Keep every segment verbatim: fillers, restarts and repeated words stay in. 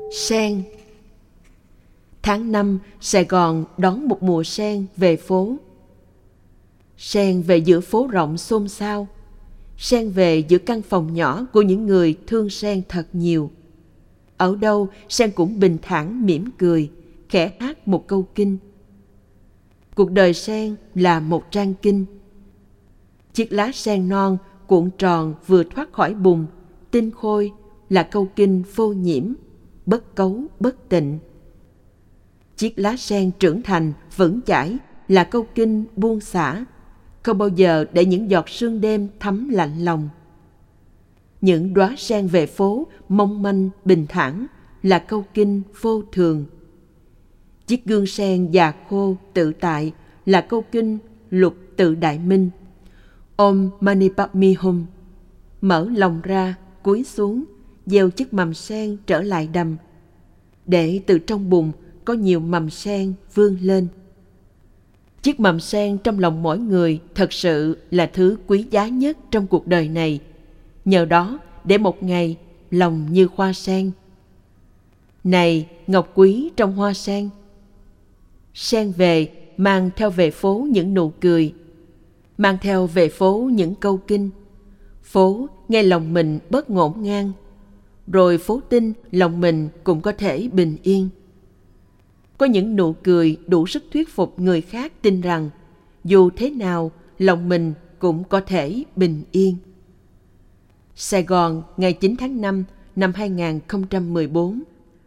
Sen. Tháng năm, Sài Gòn đón một mùa sen về phố. Sen về giữa phố rộng xôn xao. Sen về giữa căn phòng nhỏ của những người thương sen thật nhiều. Ở đâu, sen cũng bình thản mỉm cười, khẽ hát một câu kinh. Cuộc đời sen là một trang kinh. Chiếc lá sen non cuộn tròn vừa thoát khỏi bùn, tinh khôi là câu kinh vô nhiễm, bất cấu bất tịnh. Chiếc lá sen trưởng thành vững chãi là câu kinh buông xả, không bao giờ để những giọt sương đêm thấm lạnh lòng. Những đóa sen về phố mong manh bình thản là câu kinh vô thường. Chiếc gương sen già khô tự tại là câu kinh lục tự đại minh. Om Mani Padme Hum. Mở lòng ra, cúi xuống, gieo chiếc mầm sen trở lại đầm, để từ trong bùn có nhiều mầm sen vươn lên. Chiếc mầm sen trong lòng mỗi người thật sự là thứ quý giá nhất trong cuộc đời này. Nhờ đó để một ngày lòng như hoa sen. Này ngọc quý trong hoa sen. Sen về mang theo về phố những nụ cười, mang theo về phố những câu kinh. Phố nghe lòng mình bớt ngổn ngang, rồi phố tin lòng mình cũng có thể bình yên. Có những nụ cười đủ sức thuyết phục người khác tin rằng dù thế nào lòng mình cũng có thể bình yên. Sài Gòn, ngày chín tháng năm năm hai nghìn không trăm mười bốn.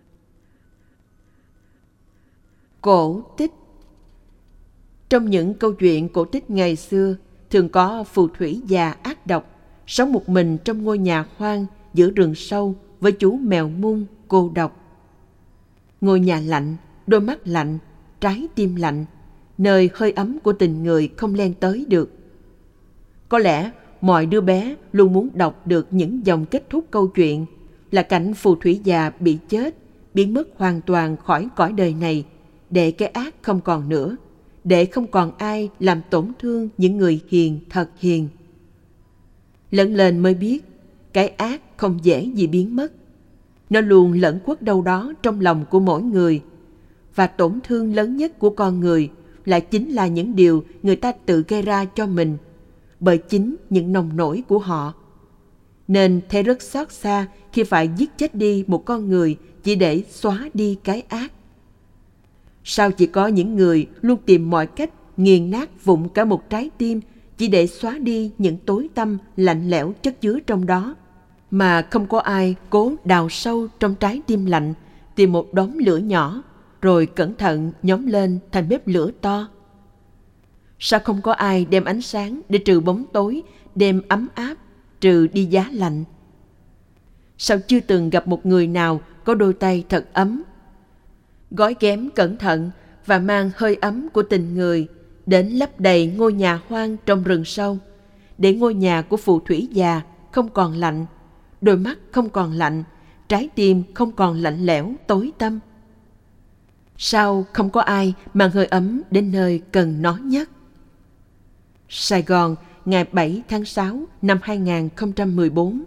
Cổ tích. Trong những câu chuyện cổ tích ngày xưa, thường có phù thủy già ác độc sống một mình trong ngôi nhà hoang giữa rừng sâu với chú mèo mung cô độc. Ngôi nhà lạnh, đôi mắt lạnh, trái tim lạnh, nơi hơi ấm của tình người không len tới được. Có lẽ mọi đứa bé luôn muốn đọc được những dòng kết thúc câu chuyện là cảnh phù thủy già bị chết, biến mất hoàn toàn khỏi cõi đời này, để cái ác không còn nữa, để không còn ai làm tổn thương những người hiền thật hiền. Lớn lên mới biết, cái ác không dễ gì biến mất. Nó luôn lẫn khuất đâu đó trong lòng của mỗi người. Và tổn thương lớn nhất của con người lại chính là những điều người ta tự gây ra cho mình, bởi chính những nồng nổi của họ. Nên thấy rất xót xa khi phải giết chết đi một con người chỉ để xóa đi cái ác. Sao chỉ có những người luôn tìm mọi cách nghiền nát vụn cả một trái tim chỉ để xóa đi những tối tăm lạnh lẽo chất chứa trong đó, mà không có ai cố đào sâu trong trái tim lạnh tìm một đốm lửa nhỏ rồi cẩn thận nhóm lên thành bếp lửa to? Sao không có ai đem ánh sáng để trừ bóng tối, đem ấm áp trừ đi giá lạnh? Sao chưa từng gặp một người nào có đôi tay thật ấm, gói ghém cẩn thận và mang hơi ấm của tình người đến lấp đầy ngôi nhà hoang trong rừng sâu, để ngôi nhà của phù thủy già không còn lạnh, đôi mắt không còn lạnh, trái tim không còn lạnh lẽo tối tăm? Sao không có ai mang hơi ấm đến nơi cần nó nhất? Sài Gòn, ngày bảy tháng sáu năm hai nghìn không trăm mười bốn.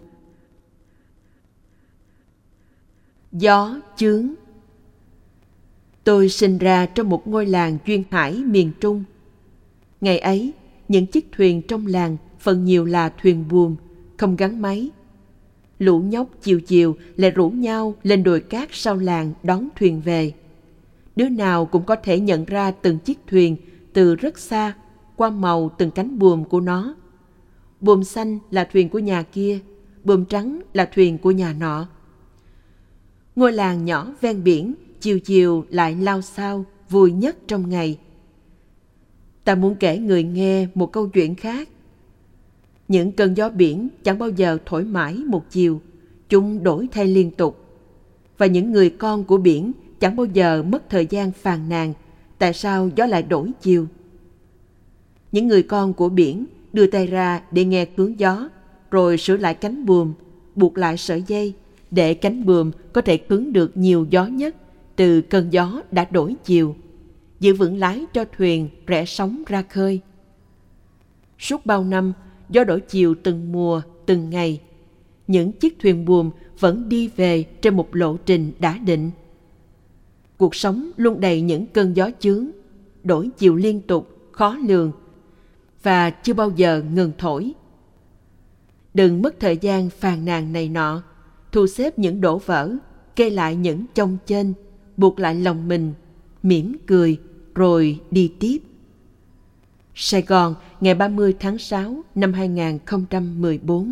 Gió chướng. Tôi sinh ra trong một ngôi làng duyên hải miền Trung. Ngày ấy, những chiếc thuyền trong làng phần nhiều là thuyền buồm, không gắn máy. Lũ nhóc chiều chiều lại rủ nhau lên đồi cát sau làng đón thuyền về. Đứa nào cũng có thể nhận ra từng chiếc thuyền từ rất xa qua màu từng cánh buồm của nó. Buồm xanh là thuyền của nhà kia, buồm trắng là thuyền của nhà nọ. Ngôi làng nhỏ ven biển chiều chiều lại lao xao, vui nhất trong ngày. Ta muốn kể người nghe một câu chuyện khác. Những cơn gió biển chẳng bao giờ thổi mãi một chiều, chúng đổi thay liên tục. Và những người con của biển chẳng bao giờ mất thời gian phàn nàn tại sao gió lại đổi chiều. Những người con của biển đưa tay ra để nghe hướng gió, rồi sửa lại cánh buồm, buộc lại sợi dây để cánh buồm có thể hướng được nhiều gió nhất từ cơn gió đã đổi chiều, giữ vững lái cho thuyền rẽ sóng ra khơi. Suốt bao năm, gió đổi chiều từng mùa, từng ngày. những chiếc thuyền buồm vẫn đi về trên một lộ trình đã định. Cuộc sống luôn đầy những cơn gió chướng, đổi chiều liên tục, khó lường, và chưa bao giờ ngừng thổi. Đừng mất thời gian phàn nàn này nọ, thu xếp những đổ vỡ, kê lại những chông chênh, buộc lại lòng mình, mỉm cười, rồi đi tiếp. Sài Gòn, ngày ba mươi tháng sáu năm hai nghìn không trăm mười bốn.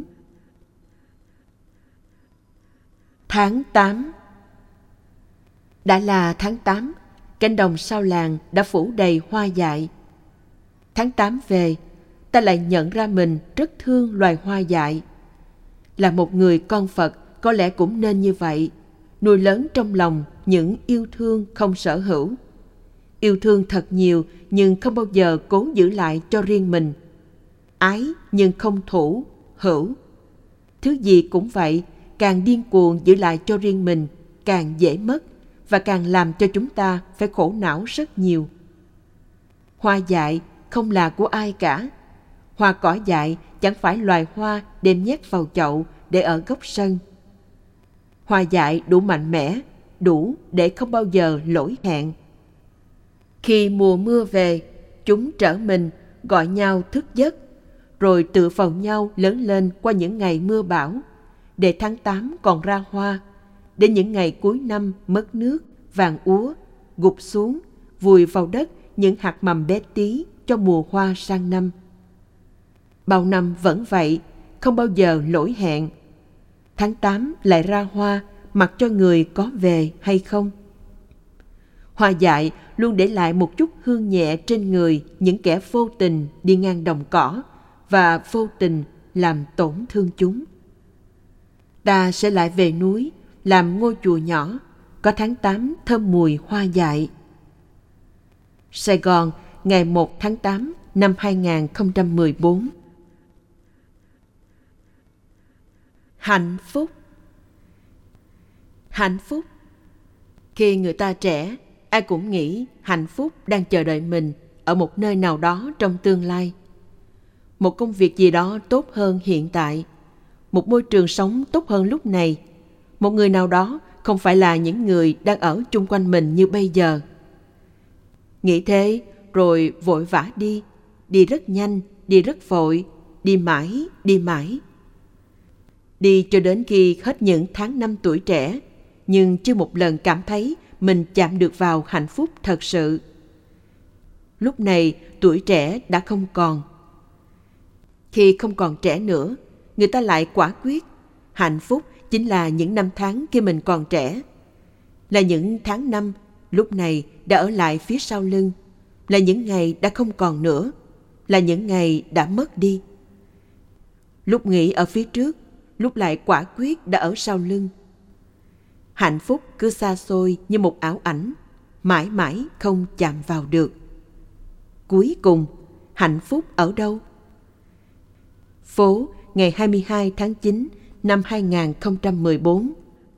Tháng tám. Đã là tháng tám, cánh đồng sau làng đã phủ đầy hoa dại. Tháng tám về, ta lại nhận ra mình rất thương loài hoa dại. Là một người con Phật, có lẽ cũng nên như vậy, nuôi lớn trong lòng những yêu thương không sở hữu. Yêu thương thật nhiều nhưng không bao giờ cố giữ lại cho riêng mình. Ái nhưng không thủ, hữu. Thứ gì cũng vậy, càng điên cuồng giữ lại cho riêng mình, càng dễ mất và càng làm cho chúng ta phải khổ não rất nhiều. Hoa dại không là của ai cả. Hoa cỏ dại chẳng phải loài hoa đem nhét vào chậu để ở góc sân. Hoa dại đủ mạnh mẽ, đủ để không bao giờ lỗi hẹn. Khi mùa mưa về, chúng trở mình, gọi nhau thức giấc, rồi tựa vào nhau lớn lên qua những ngày mưa bão, để tháng tám còn ra hoa, để những ngày cuối năm mất nước, vàng úa, gục xuống, vùi vào đất những hạt mầm bé tí cho mùa hoa sang năm. Bao năm vẫn vậy, không bao giờ lỗi hẹn. Tháng tám lại ra hoa, mặc cho người có về hay không. Hoa dại luôn để lại một chút hương nhẹ trên người những kẻ vô tình đi ngang đồng cỏ và vô tình làm tổn thương chúng. Ta sẽ lại về núi, làm ngôi chùa nhỏ, có tháng tám thơm mùi hoa dại. Sài Gòn, ngày một tháng tám năm hai nghìn không trăm mười bốn. Hạnh phúc. Hạnh phúc. Khi người ta trẻ, ai cũng nghĩ hạnh phúc đang chờ đợi mình ở một nơi nào đó trong tương lai. Một công việc gì đó tốt hơn hiện tại, một môi trường sống tốt hơn lúc này, một người nào đó không phải là những người đang ở chung quanh mình như bây giờ. Nghĩ thế rồi vội vã đi, đi rất nhanh, đi rất vội, đi mãi, đi mãi. Đi cho đến khi hết những tháng năm tuổi trẻ, nhưng chưa một lần cảm thấy mình chạm được vào hạnh phúc thật sự. Lúc này tuổi trẻ đã không còn. Khi không còn trẻ nữa, người ta lại quả quyết. Hạnh phúc chính là những năm tháng khi mình còn trẻ. Là những tháng năm lúc này đã ở lại phía sau lưng. Là những ngày đã không còn nữa. Là những ngày đã mất đi. Lúc nghĩ ở phía trước, lúc lại quả quyết đã ở sau lưng. Hạnh phúc cứ xa xôi như một ảo ảnh, mãi mãi không chạm vào được. Cuối cùng, hạnh phúc ở đâu? Phố, ngày hai mươi hai tháng chín năm hai nghìn không trăm mười bốn.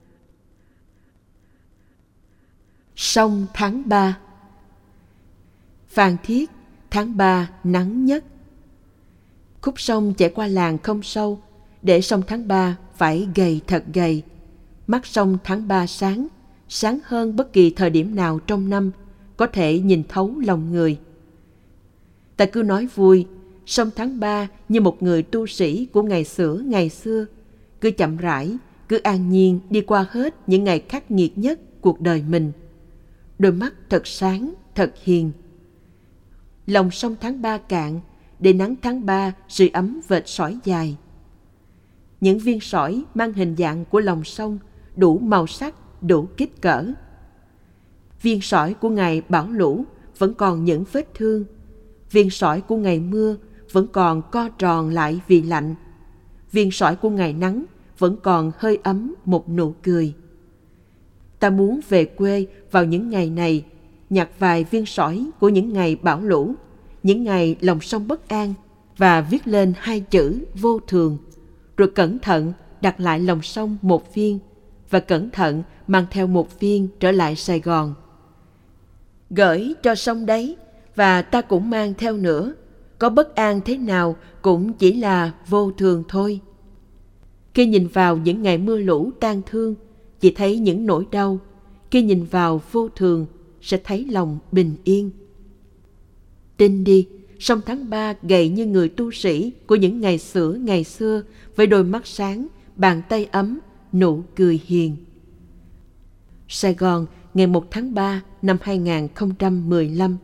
Sông tháng ba. Phan Thiết, tháng ba nắng nhất. Khúc sông chảy qua làng không sâu, để sông tháng ba phải gầy thật gầy. Mắt sông tháng ba sáng, sáng hơn bất kỳ thời điểm nào trong năm, có thể nhìn thấu lòng người. Ta cứ nói vui, sông tháng ba như một người tu sĩ của ngày xưa ngày xưa, cứ chậm rãi, cứ an nhiên đi qua hết những ngày khắc nghiệt nhất cuộc đời mình. Đôi mắt thật sáng, thật hiền. Lòng sông tháng ba cạn, để nắng tháng ba sưởi ấm vệt sỏi dài. Những viên sỏi mang hình dạng của lòng sông, đủ màu sắc, đủ kích cỡ. Viên sỏi của ngày bão lũ vẫn còn những vết thương. Viên sỏi của ngày mưa vẫn còn co tròn lại vì lạnh. Viên sỏi của ngày nắng vẫn còn hơi ấm một nụ cười. Ta muốn về quê vào những ngày này, nhặt vài viên sỏi của những ngày bão lũ, những ngày lòng sông bất an, và viết lên hai chữ vô thường, rồi cẩn thận đặt lại lòng sông một viên, và cẩn thận mang theo một viên trở lại Sài Gòn. Gửi cho sông đấy, và ta cũng mang theo nữa. Có bất an thế nào cũng chỉ là vô thường thôi. Khi nhìn vào những ngày mưa lũ tang thương, chỉ thấy những nỗi đau. Khi nhìn vào vô thường, sẽ thấy lòng bình yên. Tin đi, sông tháng ba gầy như người tu sĩ của những ngày xưa ngày xưa, với đôi mắt sáng, bàn tay ấm, nụ cười hiền. Sài Gòn, ngày một tháng ba năm hai nghìn không trăm mười lăm.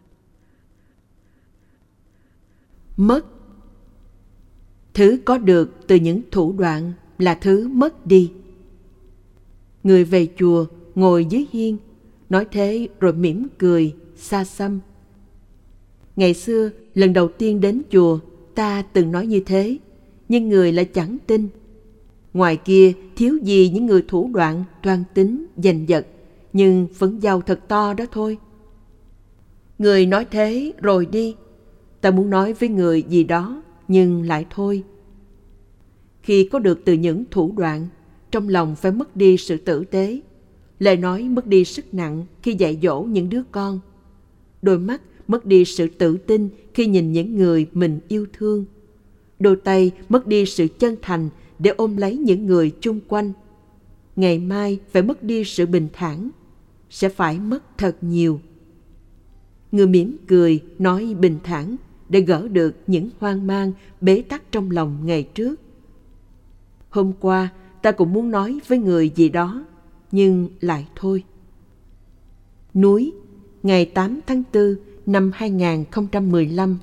Mất. Thứ có được từ những thủ đoạn là thứ mất đi. Người về chùa ngồi dưới hiên, nói thế rồi mỉm cười, xa xăm. Ngày xưa, lần đầu tiên đến chùa, ta từng nói như thế, nhưng người lại chẳng tin. Ngoài kia thiếu gì những người thủ đoạn, toan tính, giành giật, nhưng vẫn giàu thật to đó thôi. Người nói thế rồi đi. Ta muốn nói với người gì đó, nhưng lại thôi. Khi có được từ những thủ đoạn, trong lòng phải mất đi sự tử tế. Lời nói mất đi sức nặng khi dạy dỗ những đứa con. Đôi mắt mất đi sự tự tin khi nhìn những người mình yêu thương. Đôi tay mất đi sự chân thành để ôm lấy những người chung quanh. Ngày mai phải mất đi sự bình thản, sẽ phải mất thật nhiều. Người mỉm cười, nói bình thản để gỡ được những hoang mang bế tắc trong lòng ngày trước. Hôm qua, ta cũng muốn nói với người gì đó, nhưng lại thôi. Núi, ngày tám tháng tư năm hai nghìn không trăm mười lăm.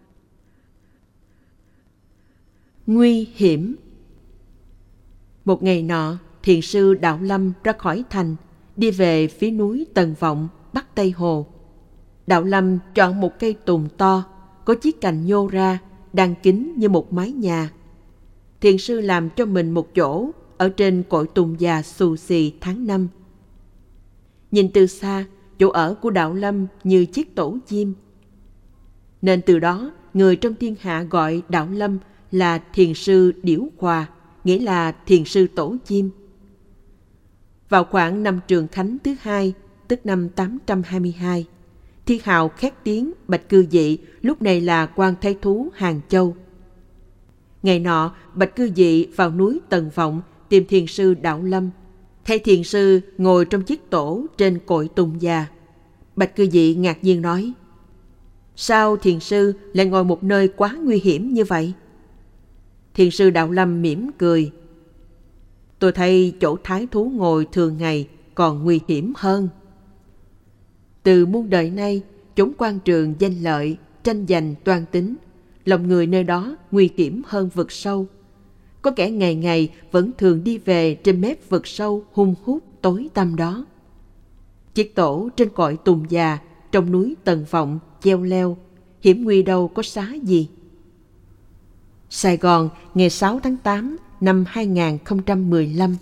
Nguy hiểm. Một ngày nọ, thiền sư Đạo Lâm ra khỏi thành, đi về phía núi Tần Vọng, Bắc Tây Hồ. Đạo Lâm chọn một cây tùng to, có chiếc cành nhô ra, đang kín như một mái nhà. Thiền sư làm cho mình một chỗ ở trên cội tùng già xù xì tháng năm. Nhìn từ xa, chỗ ở của Đạo Lâm như chiếc tổ chim. Nên từ đó, người trong thiên hạ gọi Đạo Lâm là thiền sư Điểu Khòa, nghĩa là thiền sư tổ chim. Vào khoảng năm Trường Khánh thứ hai, tức năm tám trăm hai mươi hai, Thiên Hào khét tiếng Bạch Cư Dị, lúc này là quan thái thú Hàng Châu. Ngày nọ, Bạch Cư Dị vào núi Tần Vọng tìm thiền sư Đạo Lâm. Thấy thiền sư ngồi trong chiếc tổ trên cội tùng già. Bạch Cư Dị ngạc nhiên nói: Sao thiền sư lại ngồi một nơi quá nguy hiểm như vậy? Thiền sư Đạo Lâm mỉm cười: Tôi thấy chỗ thái thú ngồi thường ngày còn nguy hiểm hơn. Từ muôn đời nay, chốn quan trường danh lợi, tranh giành toan tính, lòng người nơi đó nguy hiểm hơn vực sâu. Có kẻ ngày ngày vẫn thường đi về trên mép vực sâu hung hút tối tăm đó. Chiếc tổ trên cội tùng già trong núi Tần Vọng treo leo, hiểm nguy đâu có xá gì. Sài Gòn, ngày sáu tháng tám năm hai nghìn không trăm mười lăm.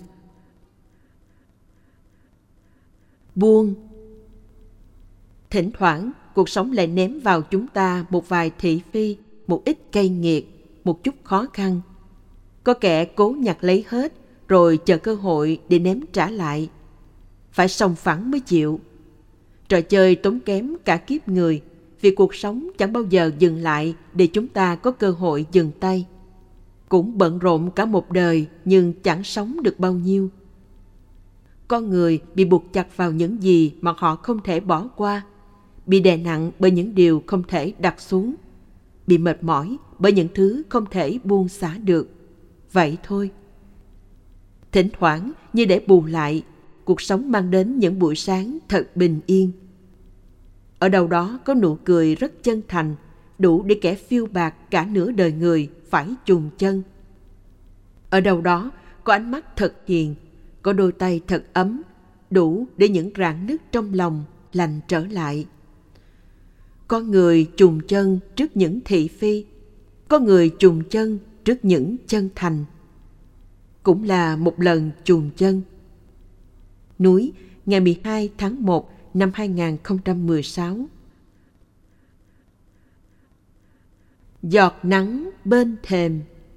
Buông. Thỉnh thoảng, cuộc sống lại ném vào chúng ta một vài thị phi, một ít cay nghiệt, một chút khó khăn. Có kẻ cố nhặt lấy hết, rồi chờ cơ hội để ném trả lại. Phải sòng phẳng mới chịu. Trò chơi tốn kém cả kiếp người, vì cuộc sống chẳng bao giờ dừng lại để chúng ta có cơ hội dừng tay. Cũng bận rộn cả một đời nhưng chẳng sống được bao nhiêu. Con người bị buộc chặt vào những gì mà họ không thể bỏ qua, bị đè nặng bởi những điều không thể đặt xuống, bị mệt mỏi bởi những thứ không thể buông xả được. Vậy thôi. Thỉnh thoảng như để bù lại, cuộc sống mang đến những buổi sáng thật bình yên. Ở đâu đó có nụ cười rất chân thành, đủ để kẻ phiêu bạt cả nửa đời người phải chùn chân. Ở đâu đó có ánh mắt thật hiền, có đôi tay thật ấm, đủ để những rạn nứt trong lòng lành trở lại. Có người chùn chân trước những thị phi, có người chùn chân trước những chân thành. Cũng là một lần chùn chân. Núi, ngày mười hai tháng một năm hai nghìn không trăm mười sáu. Giọt nắng bên thềm.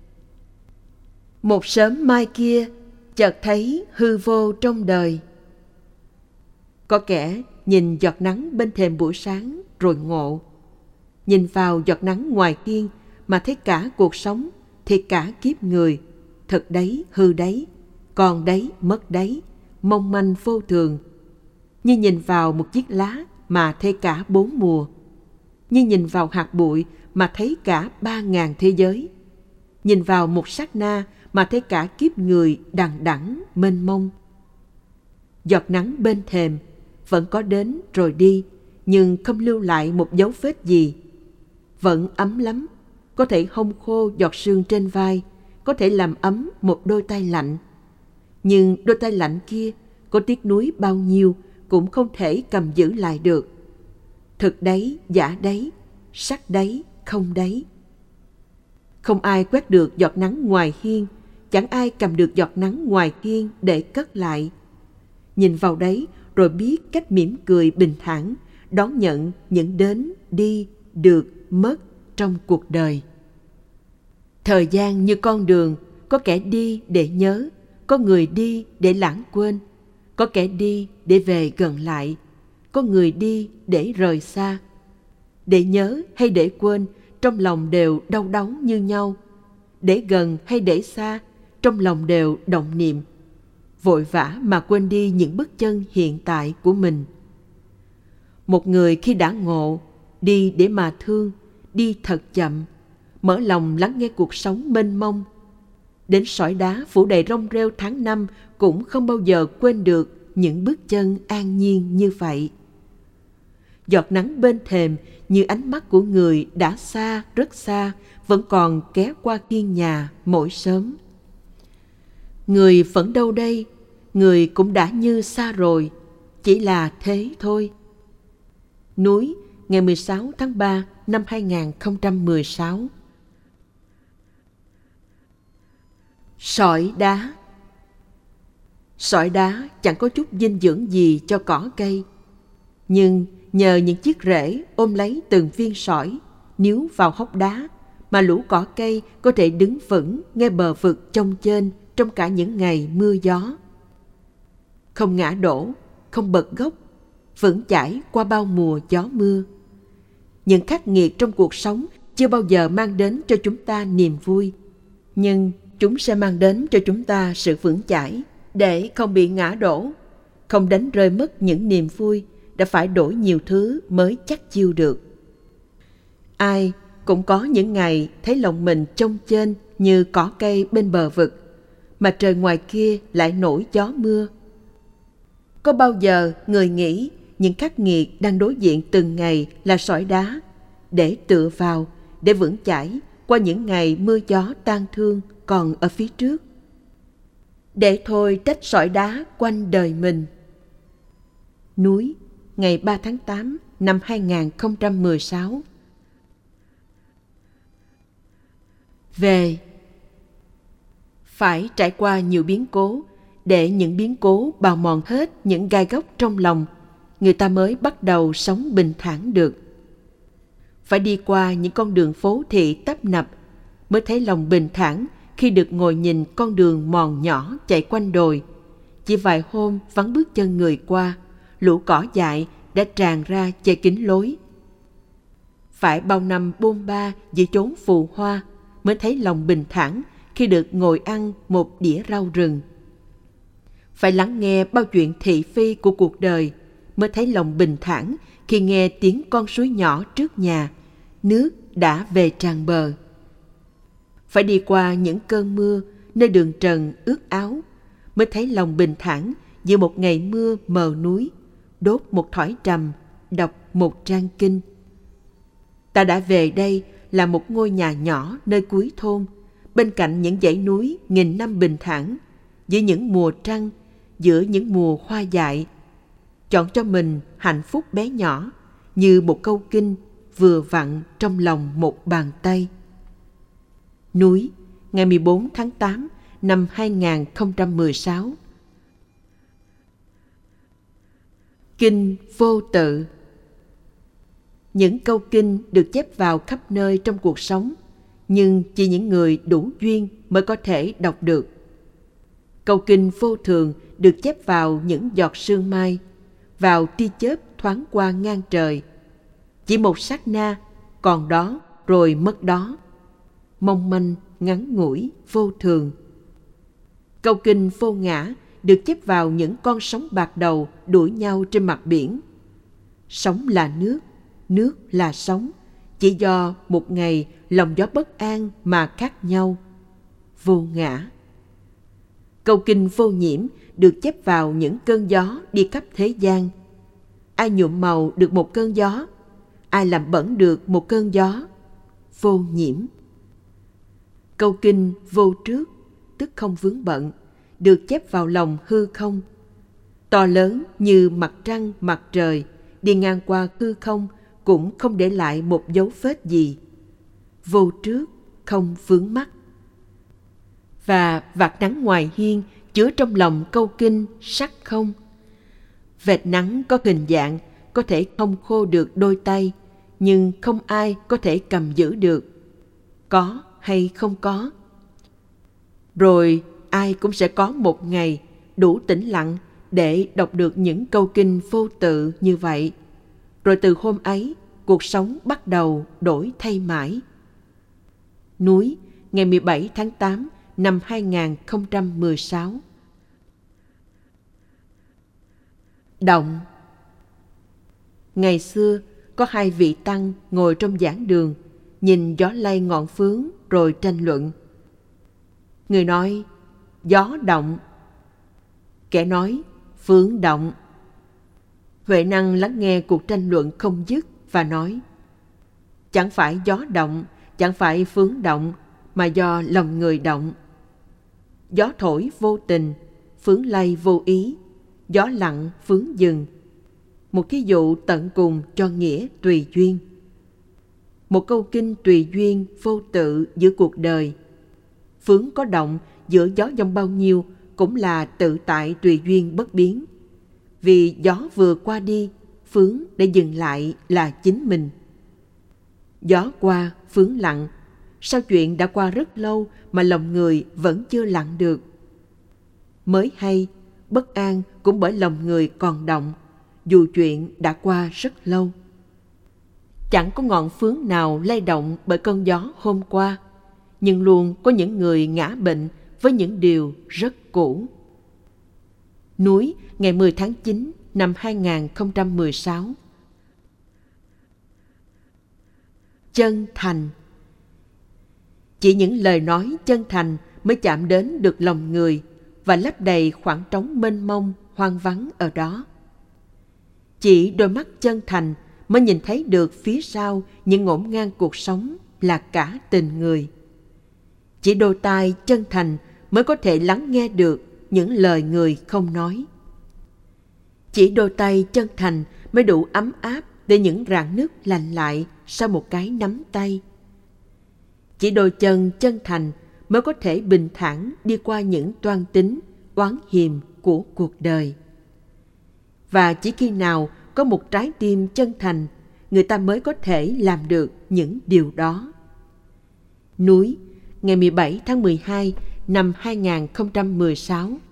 Một sớm mai kia, chợt thấy hư vô trong đời. Có kẻ nhìn giọt nắng bên thềm buổi sáng rồi ngộ. Nhìn vào giọt nắng ngoài hiên mà thấy cả cuộc sống, thì cả kiếp người. thật đấy, hư đấy, còn đấy, mất đấy, mong manh vô thường. Như nhìn vào một chiếc lá mà thấy cả bốn mùa. Như nhìn vào hạt bụi mà thấy cả ba ngàn thế giới. Nhìn vào một sát na mà thấy cả kiếp người đằng đẵng mênh mông. Giọt nắng bên thềm vẫn có đến rồi đi, nhưng không lưu lại một dấu vết gì. Vẫn ấm lắm, có thể hong khô giọt sương trên vai, có thể làm ấm một đôi tay lạnh. Nhưng đôi tay lạnh kia có tiếc nuối bao nhiêu cũng không thể cầm giữ lại được. Thực đấy, giả đấy, sắc đấy, không đấy. Không ai quét được giọt nắng ngoài hiên, chẳng ai cầm được giọt nắng ngoài hiên để cất lại. Nhìn vào đấy rồi biết cách mỉm cười bình thản, đón nhận những đến, đi, được, mất trong cuộc đời. Thời gian như con đường, có kẻ đi để nhớ, có người đi để lãng quên, có kẻ đi để về gần lại, có người đi để rời xa. Để nhớ hay để quên, trong lòng đều đau đớn như nhau. Để gần hay để xa, trong lòng đều động niệm. Vội vã mà quên đi những bước chân hiện tại của mình. Một người khi đã ngộ, đi để mà thương, đi thật chậm, mở lòng lắng nghe cuộc sống mênh mông. Đến sỏi đá phủ đầy rong rêu tháng năm cũng không bao giờ quên được những bước chân an nhiên như vậy. Giọt nắng bên thềm như ánh mắt của người đã xa, rất xa, vẫn còn ghé qua hiên nhà mỗi sớm. Người vẫn đâu đây, người cũng đã như xa rồi, chỉ là thế thôi. Núi, ngày mười sáu tháng ba năm hai nghìn không trăm mười sáu. Sỏi đá. Sỏi đá chẳng có chút dinh dưỡng gì cho cỏ cây, nhưng nhờ những chiếc rễ ôm lấy từng viên sỏi níu vào hốc đá mà lũ cỏ cây có thể đứng vững ngay bờ vực chông chênh trong cả những ngày mưa gió. Không ngã đổ, không bật gốc, vững chãi qua bao mùa gió mưa. Những khắc nghiệt trong cuộc sống chưa bao giờ mang đến cho chúng ta niềm vui, nhưng chúng sẽ mang đến cho chúng ta sự vững chãi để không bị ngã đổ, không đánh rơi mất những niềm vui đã phải đổi nhiều thứ mới chắc chiêu được. Ai cũng có những ngày thấy lòng mình chông chênh như cỏ cây bên bờ vực, mà trời ngoài kia lại nổi gió mưa. Có bao giờ người nghĩ những khắc nghiệt đang đối diện từng ngày là sỏi đá để tựa vào, để vững chãi qua những ngày mưa gió tang thương còn ở phía trước? Để thôi trách sỏi đá quanh đời mình. Núi, ngày ba tháng tám năm hai nghìn không trăm mười sáu. Về. Phải trải qua nhiều biến cố, để những biến cố bào mòn hết những gai góc trong lòng, người ta mới bắt đầu sống bình thản được. Phải đi qua những con đường phố thị tấp nập, mới thấy lòng bình thản khi được ngồi nhìn con đường mòn nhỏ chạy quanh đồi. Chỉ vài hôm vắng bước chân người qua, lũ cỏ dại đã tràn ra che kín lối. Phải bao năm bôn ba giữa chốn phù hoa, mới thấy lòng bình thản khi được ngồi ăn một đĩa rau rừng. Phải lắng nghe bao chuyện thị phi của cuộc đời, mới thấy lòng bình thản khi nghe tiếng con suối nhỏ trước nhà, nước đã về tràn bờ. Phải đi qua những cơn mưa nơi đường trần ướt áo, mới thấy lòng bình thản giữa một ngày mưa mờ núi, đốt một thỏi trầm, đọc một trang kinh. Ta đã về đây là một ngôi nhà nhỏ nơi cuối thôn, bên cạnh những dãy núi nghìn năm bình thản, giữa những mùa trăng, giữa những mùa hoa dại. Chọn cho mình hạnh phúc bé nhỏ, như một câu kinh vừa vặn trong lòng một bàn tay. Núi, ngày mười bốn tháng tám năm hai nghìn không trăm mười sáu. Kinh vô tự. Những câu kinh được chép vào khắp nơi trong cuộc sống, nhưng chỉ những người đủ duyên mới có thể đọc được. Câu kinh vô thường được chép vào những giọt sương mai, vào tia chớp thoáng qua ngang trời. Chỉ một sát na, còn đó rồi mất đó. Mong manh, ngắn ngủi, vô thường. Câu kinh vô ngã được chép vào những con sóng bạc đầu đuổi nhau trên mặt biển. Sóng là nước, nước là sóng, chỉ do một ngày lòng gió bất an mà khác nhau. Vô ngã. Câu kinh vô nhiễm được chép vào những cơn gió đi khắp thế gian. Ai nhuộm màu được một cơn gió, ai làm bẩn được một cơn gió. Vô nhiễm. Câu kinh vô trước, tức không vướng bận, được chép vào lòng hư không. To lớn như mặt trăng, mặt trời, đi ngang qua hư không cũng không để lại một dấu vết gì. Vô trước, không vướng mắc. Và vạt nắng ngoài hiên chứa trong lòng câu kinh sắc không. Vệt nắng có hình dạng, có thể không khô được đôi tay, nhưng không ai có thể cầm giữ được. Có hay không có. Rồi ai cũng sẽ có một ngày đủ tĩnh lặng để đọc được những câu kinh vô tự như vậy. Rồi từ hôm ấy, cuộc sống bắt đầu đổi thay mãi. Núi, ngày mười bảy tháng tám năm hai nghìn không trăm mười sáu. Động. Ngày xưa, có hai vị tăng ngồi trong giảng đường, nhìn gió lay ngọn phướng rồi tranh luận. Người nói, gió động. Kẻ nói, phướng động. Huệ năng lắng nghe cuộc tranh luận không dứt và nói, chẳng phải gió động, chẳng phải phướng động, mà do lòng người động. Gió thổi vô tình, phướng lay vô ý, gió lặng phướng dừng. Một thí dụ tận cùng cho nghĩa tùy duyên. Một câu kinh tùy duyên vô tự giữa cuộc đời. Phướng có động giữa gió dông bao nhiêu cũng là tự tại tùy duyên bất biến. Vì gió vừa qua đi, phướng để dừng lại là chính mình. Gió qua, phướng lặng. Sao chuyện đã qua rất lâu mà lòng người vẫn chưa lặng được? Mới hay, bất an cũng bởi lòng người còn động, dù chuyện đã qua rất lâu. Chẳng có ngọn phướng nào lay động bởi cơn gió hôm qua, nhưng luôn có những người ngã bệnh với những điều rất cũ. Núi, ngày mười tháng chín năm hai nghìn không trăm mười sáu. Chân thành. Chỉ những lời nói chân thành mới chạm đến được lòng người và lấp đầy khoảng trống mênh mông, hoang vắng ở đó. Chỉ đôi mắt chân thành mới nhìn thấy được phía sau những ngổn ngang cuộc sống là cả tình người. Chỉ đôi tai chân thành mới có thể lắng nghe được những lời người không nói. Chỉ đôi tay chân thành mới đủ ấm áp để những rạn nứt lành lại sau một cái nắm tay. Chỉ đôi chân chân thành mới có thể bình thản đi qua những toan tính, oán hiềm của cuộc đời. Và chỉ khi nào có một trái tim chân thành, người ta mới có thể làm được những điều đó. Núi, ngày mười bảy tháng mười hai năm hai nghìn không trăm mười sáu.